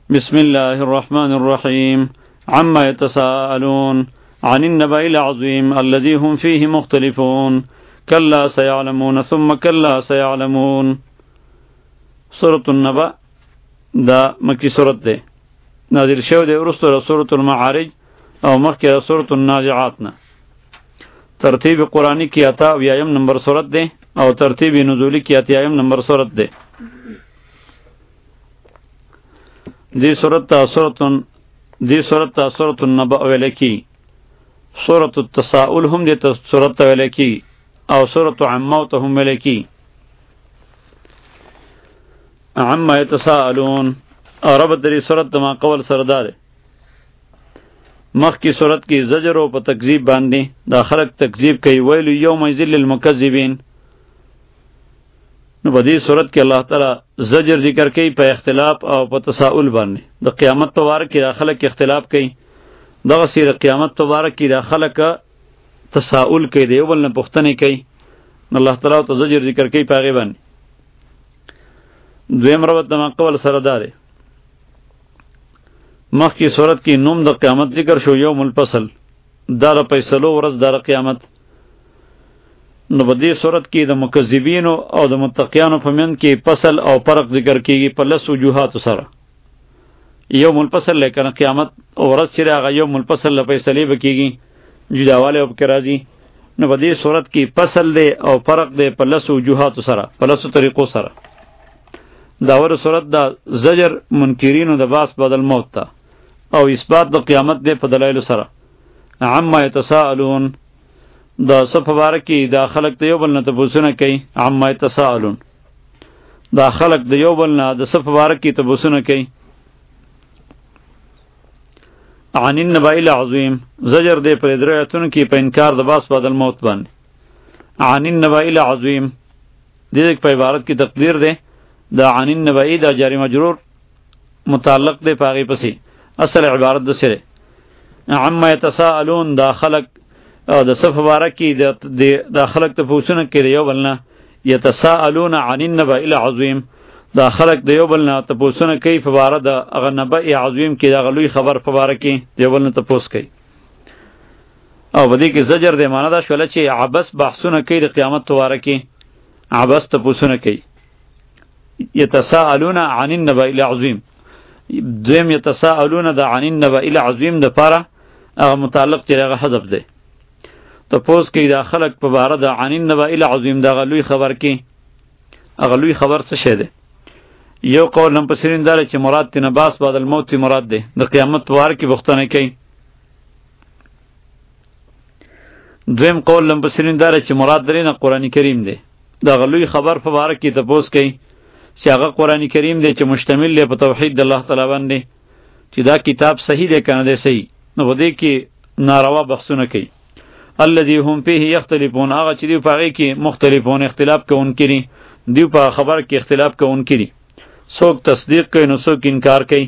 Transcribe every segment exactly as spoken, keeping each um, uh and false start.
بسم الله الرحمن الرحيم عما يتساءلون عن النبأ العظيم الذي هم فيه مختلفون كلا سيعلمون ثم كلا سيعلمون. سورة النبأ دا مکی سورت ده نازل شو ده ورسول سورة المعارج او مخی سورة النازعاتنا. ترتیب قرآنی کی اتا ویایم نمبر سورت ده او ترتیب نزولی کی اتیایم نمبر سورت ده. دی سورت تا سورتن دی سورت تا سورت النبأ ویلکی، سورت التساؤل هم دی سورت ویلکی او سورت عموت هم ویلکی. عما يتساءلون رب دری سورت ما قول سردار مخ کی سورت کی زجر و پا تکذیب باندی دا خلق تکذیب کئی ویل یوم ذل المکذبین. نو بدی صورت کې الله تعالی زجر ذکر کوي په اختلاف او په تساؤل باندې. د قیامت مبارک کې داخله کې اختلاف کوي، دغه سیر قیامت مبارک کې داخله کا تساؤل کوي، دی ول نه پوښتنه کوي. نو الله تعالی ته زجر ذکر کوي په غیبن. دویم ربط د مقول سره داره مخ کی صورت کې نوم د قیامت ذکر شو، یوم الفصل دا د فیصلو ورځ د قیامت. نو بدی صورت کې د مکذبین او د متقیانو په من کې فصل او فرق ذکر کیږي په لس وجوهات سره. یوم الفصل لیکن قیامت ورځ چې هغه یوم الفصل له فیصلې بکیږي جداواله او کې راځي. نو بدی صورت کې فصل دی او فرق دی په لس وجوهات سره، په لس طریقو سره. دا ور صورت دا زجر منکرینو د باس بدل موت تا او اثبات د قیامت دی په دلایل سره. عما يتساءلون دا صف بارکی دا خلق د یو بل نه تبوسونه کوي. عما يتساءلون دا خلق د یو بل نه د صف بارکی تبوسونه کوي. عن النبأ العظیم زجر دی پر درایتونو کې په انکار د باس بعد الموت باندې. عن النبأ العظیم دې په عبارت کې تقدیر دی دا عن النبأ دا جاری مجرور متعلق دی پاغي پسې اصل عبارت د سره. عما يتساءلون دا خلق او د صف بارکی د خلق ته پوښتنه کوي یو بل نه. یتساءلون عن النبأ العظیم دا خلق د یو بل نه ته پوښتنه کوي په باره د هغه نبأ عظیم کې د غلوی خبر په باره کې یو بل نه ته پوښت کوي. او بدی کې زجر دی معنا دا شول چې عبس بحثونه کوي د قیامت په باره کې، عبس ته پوښتنه کوي. یتساءلون عن النبأ العظیم دویم یتساءلون د عن النبأ العظیم د پاره هغه متعلق چې هغه حذف دی. تپوس کې دا خلق په باره د عن النبأ العظیم دا غلوی خبر کې غلوی خبر څه شه ده. یو قول نم پسرین دار چې مراد تی نباس بعد الموت مراد ده د قیامت په وار کې بختنه کوي. دویم قول نم پسرین دار چې مراد درې نه قرآن کریم ده دا غلوی خبر په باره کې تپوس کوي چې هغه قرآن کریم ده چې مشتمل دی په توحید د الله تعالی باندې چې دا کتاب صحیح دی کنه دی صحیح. نو ودی کې ناروا بحثونه کوي. الذي هم فيه يختلفون هغه چې دی په هغه کې مختلفون اختلاف کوونکي دي، دی په خبر کې اختلاف کوونکي دي. څوک تصدیق کوي نو څوک انکار کوي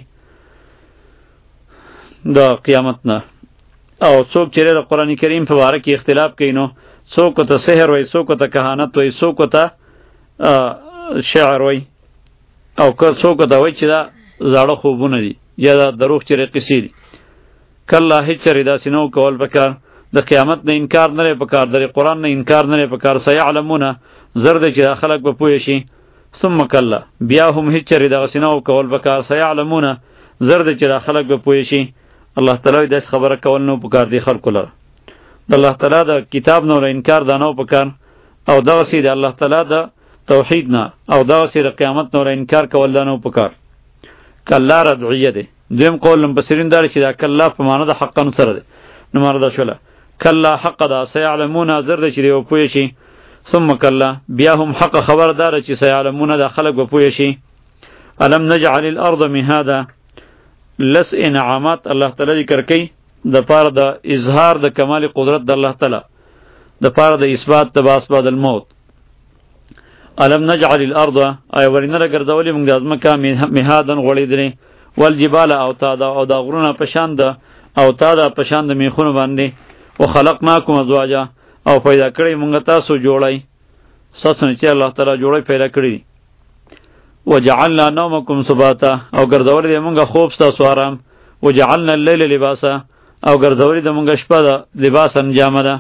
د قیامت نه، او څوک چې د قرآن کریم په باره کې اختلاف کوي نو څوک ته سحر وایي، څوک ته کهانت وایي، څوک ته شعر وایي، او که څوک ته وایي چې دا زاړه خوبونه دي یا دا دروغ چرې قصې دي. کله هیڅ چرې داسې نه کول پکار، د قیامت نه انکار نه پکار، د قرآن نه انکار نه پکار. سيعلمون زرد چې خلق به پوه شي. ثم کله بیا هم هیڅ چرې داسې نه کول پکار. سيعلمون زرد چې خلق به پوه شي. الله تعالی داس خبره کول نو پکار دی خلق لره. د الله تعالی د کتاب نو انکار دانو پکار، او دغه سي د الله تعالی د توحید نه او دغه سي د قیامت نو انکار کول دانو پکار. کله رضعیه ده. دویم قول مبصرین دار چې دا کله په معنی د حق نو سره ده. نو مردا شوله کلا حق دا سيعلمون زر چې دی پوه شي. ثم کلا بیا هم حق خبردار چې سيعلمون دا خلق به پوه شي. الم نجعل الارض مهادا لس انعامات الله تعالی ذکر کوي د پاره د اظهار د کمال قدرت د الله تعالی، د پاره د اثبات د باس بعد الموت. الم نجعل الارض ای ورینه ګرځولې موږ د ازمکه مهادن غوړېدلې والجبال اوتادا او دا غرونه پشان ده او تادا پشان د میخونو باندې. وخلقناکم ازواجا او پیدا کړی مونږ تاسو جوړی، ساسونه چې الله تعالی جوړی پیدا کړی. وجعلنا نومکم سباتا او ګرځولې د مونږه خوب ستاسو آرام وجعلنا الليل لباسا او ګرځولې د مونږه شپه د لباسا جامه ده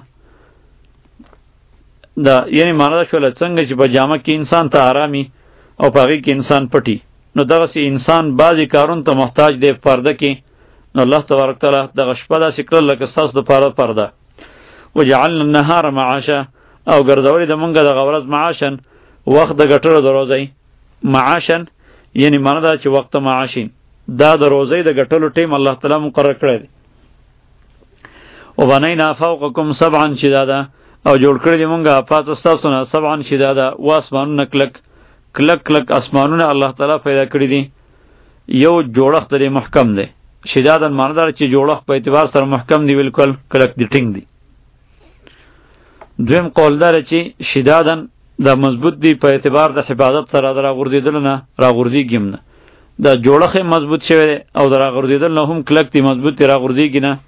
دا یعنی معنا دا شوله څنګه چې په جامه کې انسان ته آرامي او په هغې کې انسان پټي نو دغسې انسان بعضې کارونو ته محتاج دی پرده کې نو الله تبارک تعالی دغه شپه داسې کړل لکه ستاسو دپاره پرده وجعلنا النهار معاشا او ګرځولې د مونږه دغه ورځ معاشن وخت د ګټلو د روزۍ معاشن یعنی معنا دا چې وخت معاشین دا د روزۍ د ګټلو ټیم الله تعالی مقرر کړی دی وبنینا فوقکم سبعا شدادا او جوړ کړی دی مونږه پاس ستاسو نه سبعا شدادا و اسمانونه کلک کلک کلک اسمانونه الله تعالی پیدا کړی دي یو جوړښت دی محکم دی شدادن معنا دا چې جوړښت په اعتبار سره محکم دی بالکل کلک دی ټینګ دی دویم قول دار چې شدادن دا مضبوط دی په اعتبار د حفاظت سره د راغورځېدلو نه راغورځېږي نه دا جوړښت مضبوط شوی دی او د راغورځېدل نه هم کلک دی مضبوط دی راغورځېږي نه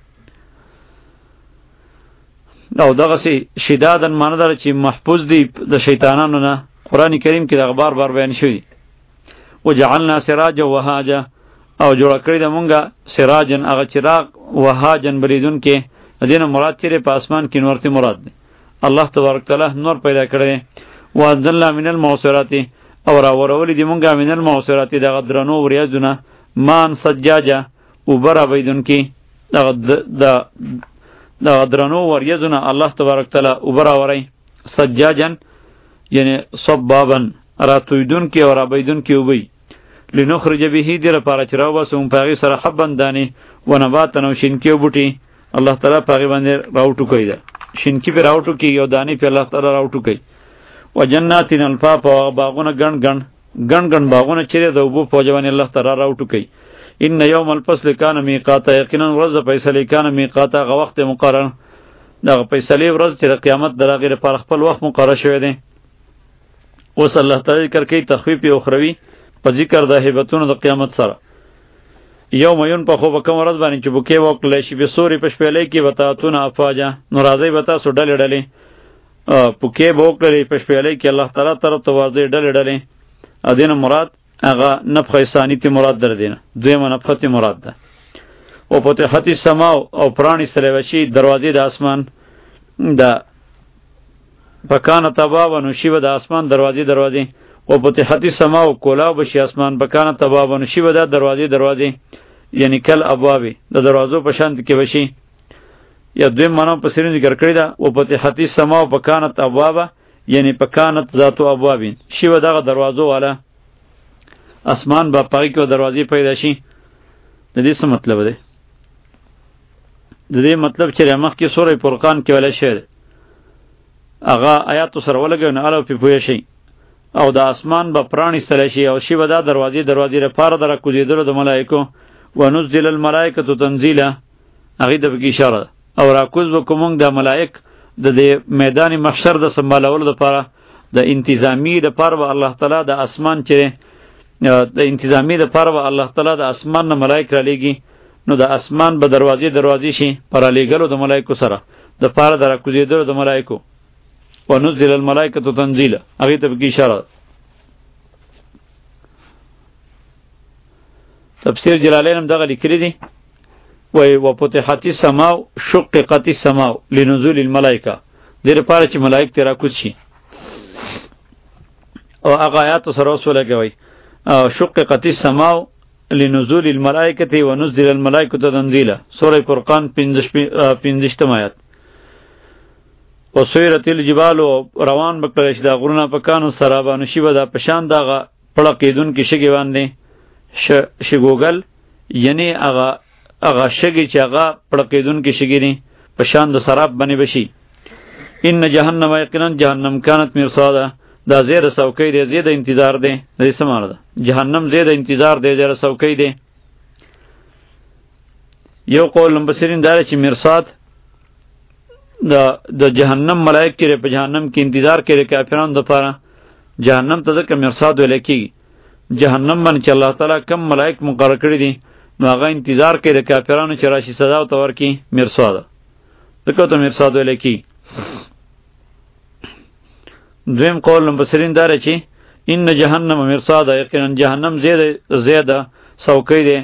او دغسې شدادن معنا دا چې محفوظ دی د شیطانانو نه قرآن کریم کې دغه بار بار بیان شوی دی وجعلنا سراجا وهاجا او جوړه کړې ده مونږه سراجن هغه چراغ وهاجن بریدونکې د دې نه مراد چیرې په اسمان کې نور ته مراد دی الله تبارک تعالی نور پیدا کړی وانزلنا من المعصرات او راورولې دي مونږه من المعصرات دغه درنو وریځونه مان سجاجه اوبه رابیدونکي دغه د دغه درنو وریځونه الله تبارک تعالی اوبه راوری سجاجن یعنی صبابن راتویدونکي او رابیدونکي اوبه لنخرج به دې لپاره چې راوباسو په هغې سره حبن دانې و نباتن او شینکي او بوټي الله تعالی په هغې باندې راوټوکی ده شینکي پې راوټوکي او دانې پې الله تعالی راوټوکی و جناتین الفافا او باغونه ګڼ ګڼ ګڼ ګڼ باغونه چیرې د اوبو په وجه باندې الله تعالی راوټوکی ان یوم الفصل کان میقاتا یقینا ورځ د فیصلې کان میقاتا هغه وخت مقرر دغه فیصلې ورځ چې د قیامت د هغې لپاره خپل وخت مقرر شوی دی اوس الله تعالی ذکر کوي تخفیف اخروي په ذکر د هیبتونو د قیامت سره یوم ینفخ په کوم ورځ باندې چې بوکې وکړلی شي بصور په شپېلۍ کې به تاتون افواجا نو راځئ به تاسو ډلې ډلې پوکې به وکړلې په شپېلۍ کې الله تعالی طرف ته ورځئ ډلې ډلې او دې نه مراد هغه نفخه ثاني ته مراد در دی نه دویمه نفخه ته مراد ده او فتحت السماء او پرانیستلی به شي دروازې د اسمان د پکانه تبابا نو شي به د اسمان دروازې دروازې و فتحت السماء کولاو بشي اسمان بکانه تبابا نو شي به دا دروازې دروازې یعنی کل ابواب د دروازو په شان کې بشي یا دویم معنا په سرین ذکر کړی دا و فتحت السماء بکانه ابواب یعنی پکانه ذاتو ابواب شي به دغه دروازو والا اسمان با پای کې دروازې پیدا شي د دې څه مطلب دی د دې مطلب چې مخ کې سورې فرقان کې ولا شی هغه آیات سره ولګو نه الو په پوهې شي او د اسمان به پرانیستلی شي او شي به دا دروازې دروازې لپاره د راکوزېدلو د ملایکو ونزل الملائکة تنزیلا هغې ته پکې اشاره ده او راکوز به کوو موږ د ملایک د دې میدان محشر د سنبالولو دپاره د انتظامي دپاره به الله تعالی د اسمان چې د انتظامي دپاره به الله تعالی د اسمان نه ملایک رالیږي نو د اسمان به دروازې دروازې شي په رالیږلو د ملایکو سره دپاره د راکوزېدلو د ملایکو ونزل الملائکة تنزیلا هغې ته پکې اشاره ده تفسیر جلالین هم دغه لیکلی دی وایي وفتحت السماء شققت السماء لنزول الملائکه دې لپاره چې ملایک ترې راکوز شي او هغه آیاتو سره اوس ولګوئ شققت السماء لنزول الملائکة ونزل الملائکة تنزیلا سورة فرقان پنځشتم آیات وسویرت الجبال روان بکړی شي دا غرونه په کانو سرابانو شي به دا په شان دغه پړه کېدونکي شګې باندې شګوګل یعنی هغه هغه شګې چې هغه پړه کېدونکي شګې دي په شان د سراب باندې به شي ان جهنم یقینا جهنم کانت مرصادا دا زیر څوکۍ دی زیر د انتظار دی د دې څه معنی ده جهنم زیر د انتظار دی زیر څوکۍ دی یو قول مفسرین دا چې مرصاد د د جهنم ملائک کې په جهنم کې انتظار کوي کافرانو لپاره جهنم ته ځکه مرصاد ویل کېږي جهنم باندې چې الله تعالی کم ملائک مقرر کړي دي نو هغه انتظار کوي کافرانو چې راشي سزا ورته ورکړي مرصاد ځکه ته مرصاد ویل کېږي دویم قول مفسرین دا چې ان جهنم مرصاد یقینا جهنم زید زیاده څوکۍ دی.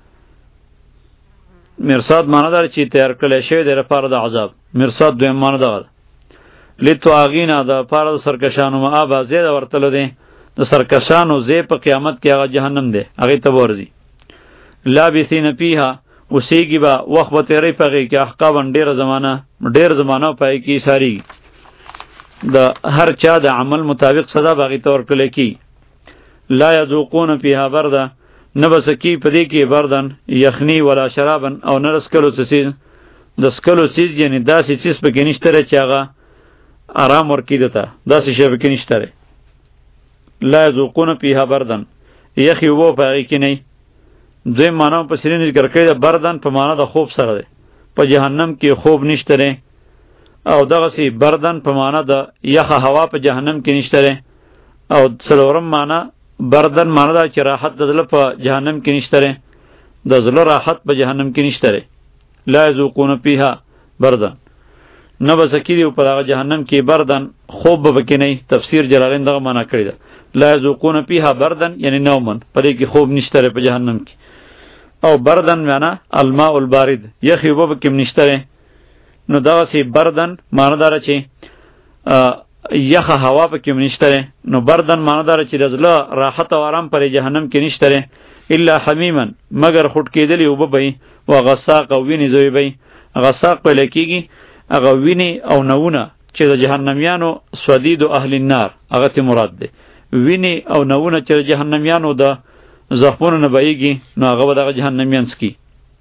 مرصاد معنی دار چې تیار کړل شوی دی لپاره د عذاب. مرصاد دویم معنی ده لتواغینا د لپاره د سرکشانو مآب زیاده ورتلو دی. د سرکشانو زی په قیامت کې هغه جهنم دی، هغه ته ورځي. لابثین فیها اوسیږي به وخت به تیری پغې کې احقابا ډېره زمانه ډېر زمانه پای کې ساری د هر چا د عمل مطابق صدا باغی تور کله کی. لا یذوقون فیها بردا نبسکی پدې کې بردن یخنی ولا شرابن او نرسکلو سیز د سکلو سیز یعنی داسې چیز په کې نشته چې هغه آرام ورکی دته داسې شی په کې نشته. لا یذوقون فیها بردن یخی وو پای کې نه. دوی معنا په سرین ذکر کړی د بردن په معنا د خوب سره ده. په جهنم کې خوب نشته او دغه سی بردن په معنا د یخه هوا په جهنم کې نشته. او څلورم معنا بردن معنا د چې راحت د زړه په جهنم کې نشته. د زړه راحت په جهنم کې نشته. لا یذوقون فیها بردن نه بسکی په دغه جهنم کې بردن خوب به کې نه. تفسیر جلالین دغه معنا کړی ده. لا یذوقون فیها بردن یعنی نومن پدې کې خوب نشته په جهنم کې. او بردن معنا الماء البارد یخی وب کې نشته. نو دا سی بردن معنی دار چې یخه هوا په کې نشته. نو بردن معنی دار چې رزله راحت او آرام پر جهنم کې نشته الا حمیما مگر خټ کېدلی وب به او غساق او ویني زوی به. غساق په لکېږي هغه ویني او نوونه چې د جهنميانو سودید او اهل النار هغه ته مراد ده. ویني او نوونه چې جهنميانو د زخمونو نه بهیږي نو هغه د جهنميان سکی.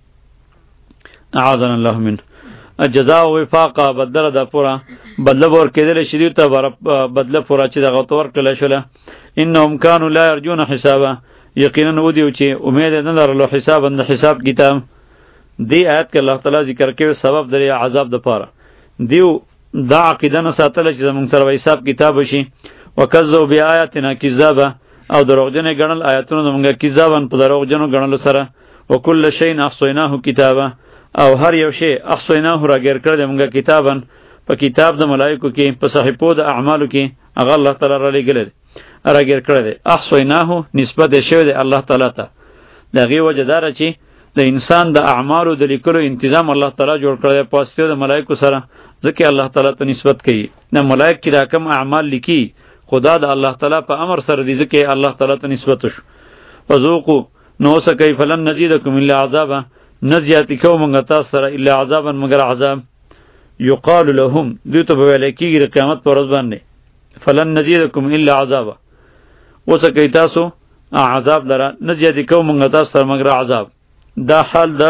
اعاذنا الله منه. جزاء و وفاق بدل د پورا بدل ور کېدل شدید ته بدل پورا چې دغه تور کله شوله. انهم كانوا لا يرجون حسابا یقینا ودیو چې امید نه لرلو حساب اند حساب کتاب. دی آیت کې الله تعالی ذکر کوي سبب د عذاب د پاره دیو دا عقیده نه ساتل چې زمونږ سره حساب کتاب وشي. وکذو بیااتنا کذابا او دروغجن غنل آیاتونو زمونږه کذابن په دروغجنو غنل سره. وکل شیء احصیناه کتابا او هر یو شی احصیناه راګر کړل زمونږه کتابن په کتاب د ملائکو کې په صحیفو د اعمالو کې هغه الله تعالی را لګل راګر کړل. احصیناه نسبت شوی دی الله تعالی ته. دغه وجدار چې د انسان د اعمالو د لیکلو تنظیم الله تعالی جوړ کړی په واسطه د ملائکو سره ځکه الله تعالی ته نسبت کوي. نه ملائک چې راکم اعمال لیکي خدا د الله تعالی په امر سره دي ځکه الله تعالی ته نسبت شو. فذوقوا نو سکه فلن نزيدکم الا عذابا نزیاتی کو مونږ تاسو سره الا عذابا مگر عذاب. یقال لهم دوی ته ویل کېږي د قیامت پر ورځ باندې فلن نزيدکم الا عذابا وسکه تاسو عذاب لره نزیاتی کو مونږ تاسو سره مگر عذاب. دا حال دا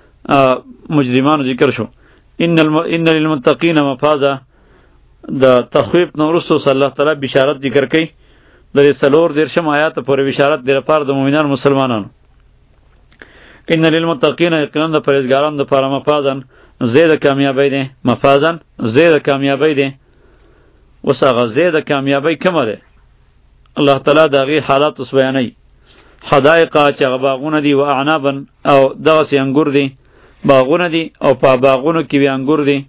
مجرمان ذکر شو. ان الم... ان للمتقین مفازا دا تخویف نورسو صلی الله تعالی بشارت ذکر کړي د څلور درشم آیات پر بشارت د لپاره د مؤمنانو مسلمانانو. ان للمتقین یقینا د پرهیزګارانو د لپاره مفازن زید کامیابی ده. مفازن زید کامیابی ده. وسغه زید کامیابی کومه ده؟ الله تعالی دغه حالات اوس بیانوي. حدائق چې باغونه دي و اعنابن او دغه سي انګور دي باغونه دي او په باغونو کې وی انګور دي.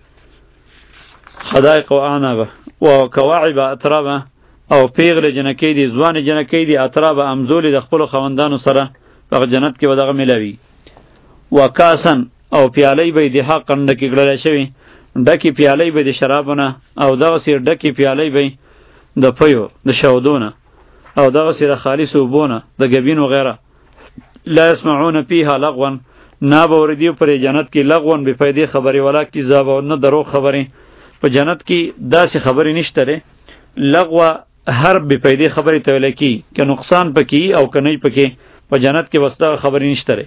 حدائق و اعناب و کواعب اتراب او پیغله جنکی دي ځوان جنکی دي اتراب امزول د خپل خوندانو سره په جنت کې ودغه ملوي. و کاسن او پیالې به د حق اندکی ګړل شوی ډکی پیالې به د شرابونه او دغه سي ډکی پیالې به د پيو د شودونه او دغه سره خالص وبونه د غبین و غیره. لا يسمعون فيها لغوا نا بوردی پر جنت کې لغون به فائدې خبري ولا کی زاب او نه درو خبري. په جنت کې داسې خبري نشته ره لغوا هر به فائدې خبري ته ویل کی که نقصان پکې او کنه پکې په جنت کې وسته خبري نشته ره.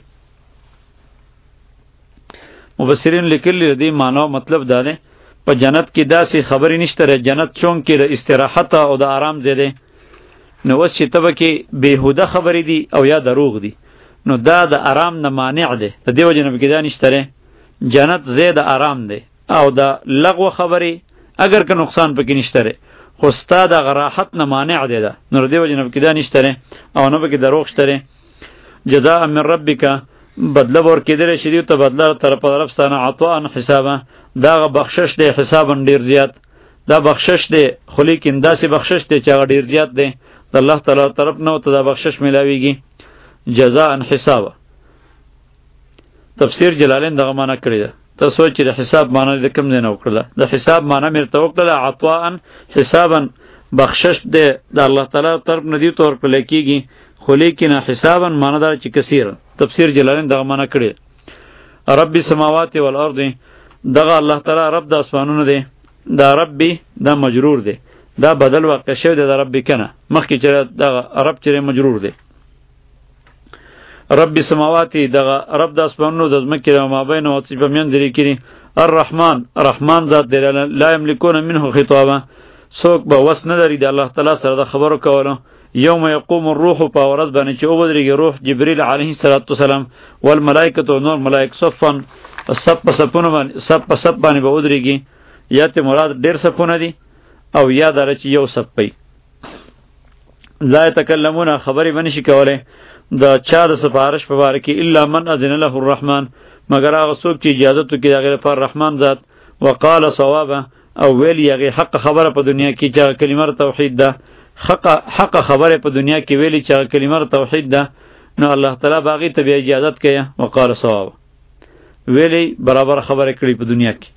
مفسرین لیکلي دي معنی مطلب دا ده په جنت کې داسې خبري نشته ره. جنت چون کې د استراحت او د آرام ځای ده. نو وس چې تبه کې بهوده خبرې دي او یا دروغ دي نو دا د آرام نه مانع ده. د دیو جنب کې دا نشته ره. جنت زید آرام ده او د لغو خبرې اگر که نقصان پکې نشته ره خو ستا د راحت نه مانع ده ده. نو دیو جنب کې دا نشته ره او نه پکې دروغ شته ره. جزاء من ربک بدله ور کېدل شدید ته بدله تر په طرف ستانه عطاء حسابا دا بخشش ده حسابا ډیر زیات. دا بخشش ده خو لیکن داسې بخشش ده چې هغه ډیر زیات ده د الله تعالی طرف نه ته دا بخشش ملاویږي جزاء حساب. تفسیر جلالین دغه معنا کړی ده. ته سوچ چې د حساب معنا د کوم ځای نه وکړه؟ د حساب معنا مې ته وکړه عطاء حسابا، بخشش ده د الله تعالی طرف نه دی تور کړل کیږي، خو لیکن حسابا معنا دا چې کثیر. تفسیر جلالین دغه معنا کړی رب السماوات والارض، دغه الله تعالی رب د اسمانونو دی. دا ربی دا مجرور دی، دا بدل واقع شوی دی د رب کنه، مخکې چې دغه رب چې مجرور دی. رب السماوات دغه رب د اسمانونو د ځمکې او ما بین او څه په میان دی کړي. الرحمن، رحمان ذات دی، لا یملکون منه خطابا، څوک به وس نه لري د الله تعالی سره د خبرو کولو. یوم یقوم الروح، په ورځ باندې چې وبدرېږي روح جبرئیل علیه السلام والملائکه او نور ملائک صفا، صف په صفونه باندې صف په صف باندې به ودرېږي. یا ته مراد ډېر صفونه دي او یا دا چې یو صف پي. لا یتکلمون، خبرې به نشي کولی د چا د سفارش په باره کې الا من اذن له الرحمن، مگر هغه څوک چې اجازه وکړي د هغې لپاره رحمان ذات. وقال صوابا، او ویل هغې حق خبره په دنیا کې چې هغه کلمه توحید ده. حق حق خبره په دنیا کې ویلي چې هغه کلمه توحید ده، نو الله تعالی به هغې ته بیا اجازت کوي. وقال صوابا، ویلي برابر خبره کړي په دنیا کې.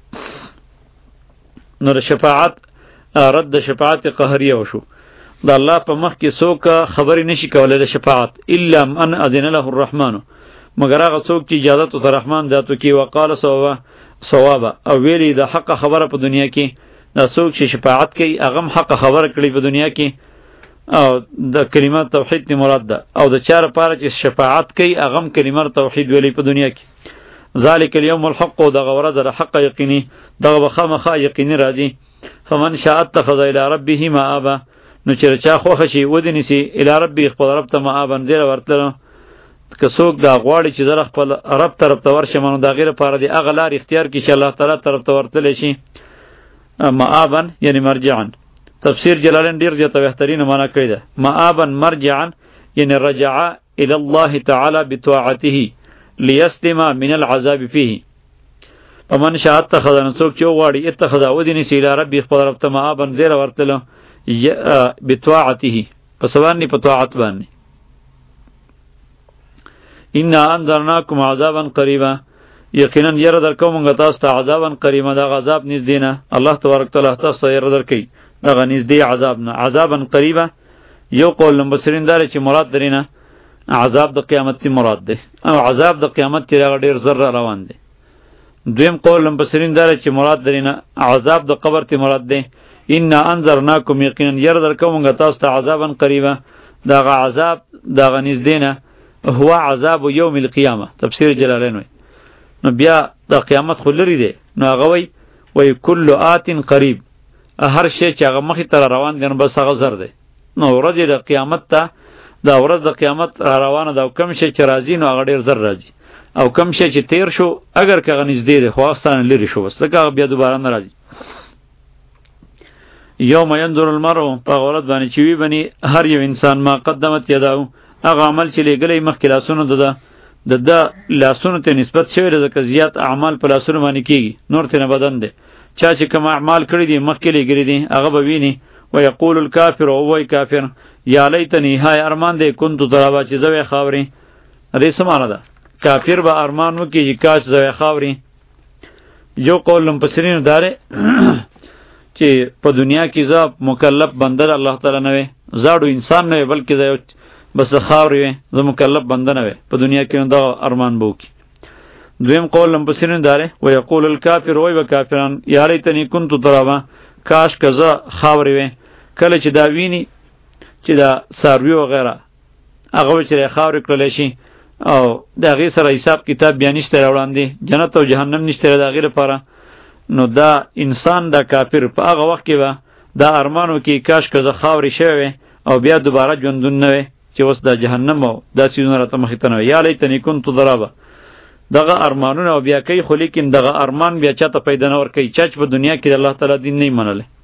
نو د شفاعت رد د شفاعت قهریه وشو. د الله په مخ کې څوک خبرې نشي کولای د شفاعت الا من اذن له الرحمن، مگر هغه څوک چې اجازه ته رحمان ذاتو کې. وقال صوابا، صوابا او ویلي د حق خبره په دنیا کې. دا څوک چې شفاعت کوي هغه حق خبره کړي په دنیا کې، او د کلمه توحید نه مراد ده. او د چا لپاره چې شفاعت کوي هغه کلمه توحید ویلي په دنیا کې. ذالک اليوم الحق، دغه ورځ د حق یقیني، دغه بخامخه یقیني راځي. فمن شاء اتخذ الى ربه مآبا، نو چې چا خوښه شي ودی نسی الی ربی، خپل رب ته مآبن زیره ورتلو. که څوک دا غواړي چې زره خپل رب طرف ته ورشه، منو دا غیر لپاره دی هغه لار اختیار کړي چې الله تعالی طرف ته ورتلی شي. مآبن یعنی مرجعا. تفسیر جلالین ډیر زیاته بهترینه معنا کړی ده. مآبن مرجعا یعنی رجع الی الله تعالی بطاعته لیسلم من العذاب فيه. فمن شاء اتخذ، څوک چې غواړي اتخذ ودی نسی الی ربی، خپل رب ته مآبن زیره ورتلو بطاعته، پس باندې په طاعت باندې. انا انذرناکم عذابا قریبا، یقینا ير درکوم موږ تاسو ته عذابا قریبا، دا عذاب نږدې نه. الله تبارک تعالی تاسو ته ير درکې دا نږدې عذاب نه. عذابا قریبا یو قول مبصرین دار چې مراد درینه عذاب د قیامت تی مراد ده، او عذاب د قیامت تی ډیر زر روان ده. دویم قول مبصرین دار چې مراد درینه عذاب د قبر تی مراد ده. ان انذرناکم، یقینا ير درکوم موږ تاسو ته عذابا قریبا، دا عذاب دا نږدې نه. هو عذاب یوم القیامه. تفسیر جلالین وی نو بیا د قیامت خو لري دی، نو هغه وی وی کل آت قریب، هر شی چې هغه مخې ته روان دی نو بس هغه زر دی. نو ورځ د قیامت ته، دا ورځ د قیامت روانه ده، او کم شی چې راځي نو هغه ډیر زر راځي، او کم شی چې تیر شو اگر که هغه نږدې دی خو هغه لري شو بس لکه هغه بیا دوباره نه راځي. یوم ینظر المرء، په ورځ باندې چې وی بني هر یو انسان ما قدمت یداو، هغه عمل چې لګلې مخکې لاسونو ده د د لاسونو ته نسبت شوی ده، که زیات اعمال په لاسونو باندې کیږي نور ته نه بدن ده. چا چې کوم اعمال کړی دي مخکې لګلې دي هغه به ویني. ويقول الكافر، او وای کافر یا لیتنی، های ارمان دې كنت ترابا، چې زوی خاوري. دې سمانه ده کافر به ارمان وکي چې کاش زوی خاوري. یو قول مفسرین داره چې په دنیا کې ځا مکلف بنده الله تعالی نه وي، زاړو انسان نه بلکې زه بس خاوري وي، زه مکلف بنده نه وي په دنیا کې، دا ارمان بو کی. دویم قول مفسرین داره ويقول الكافر، وای به کافران یا لیتنی كنت ترابا، کاش کزا خاوري وي. کله چې دا ویني چې دا ساروی و غیره هغه چې خاوري کړل شي او دا غي سره حساب کتاب بیا نشته وړاندې، جنت او جهنم نشته دا غیر لپاره، نو دا انسان دا کافر په هغه وخت کې به دا ارمانو کې کاش کزا خاوري شوی او بیا دوباره ژوندون نه وي چې اوس دا جهنم او دا سيزونه راته مخې ته نه وي. یا لیتنی كنت ضربا، دغه ارمانونه او بیا کوي، خو لیکن دغه ارمان بیا چاته پیدا نه ور کوي، چا چې په دنیا کې د الله تعالی دین نه منله.